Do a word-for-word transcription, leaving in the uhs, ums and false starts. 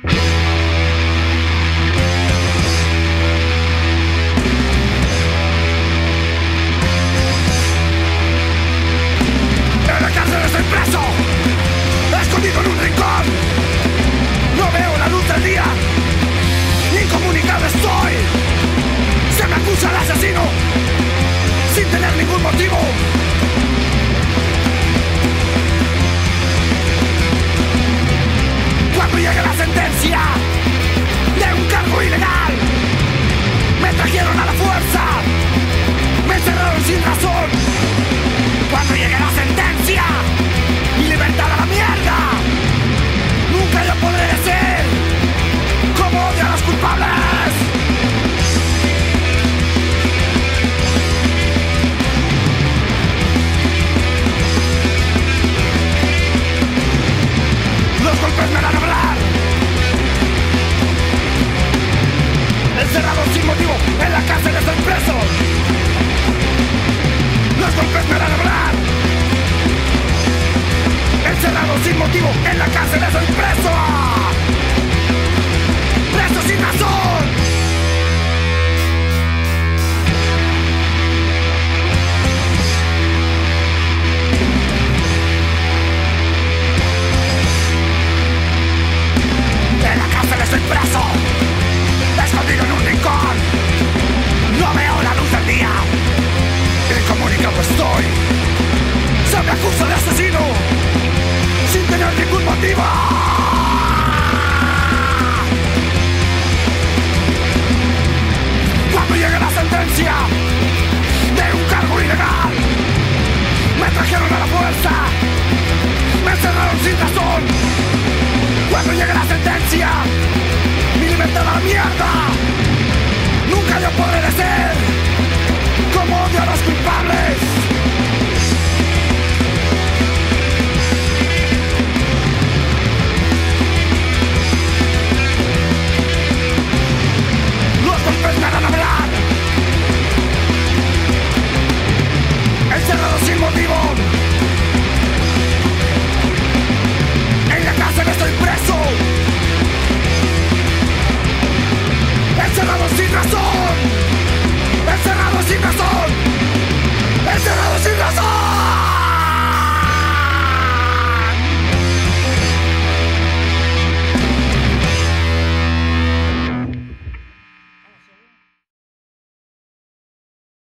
En la cárcel estoy preso, escondido en un rincón. No veo la luz del día, incomunicado estoy. Se me acusa de asesino, sin tener ningún motivo. Cuando llegue la sentencia de un cargo ilegal, me trajeron a la fuerza, me encerraron sin razón. Cuando llegue la sentencia, mi libertad a la mierda, nunca yo podré ser como odio a los culpables. Los golpes me harán hablar, encerrado sin motivo, en la cárcel estoy preso. Los golpes me harán hablar, encerrado sin motivo, en la cárcel estoy preso. Preso sin razón. En la cárcel estoy preso, escondido en un rincón. No veo la luz del día, incomunicado estoy. Se me acusa de asesino, sin tener ningún motivo. Cuando llegue la sentencia de un cargo ilegal, me trajeron a la fuerza, me encerraron sin razón. Cuando llegue la sentencia, mi libertad a la mierda, nunca yo podré ser como odio a los culpables.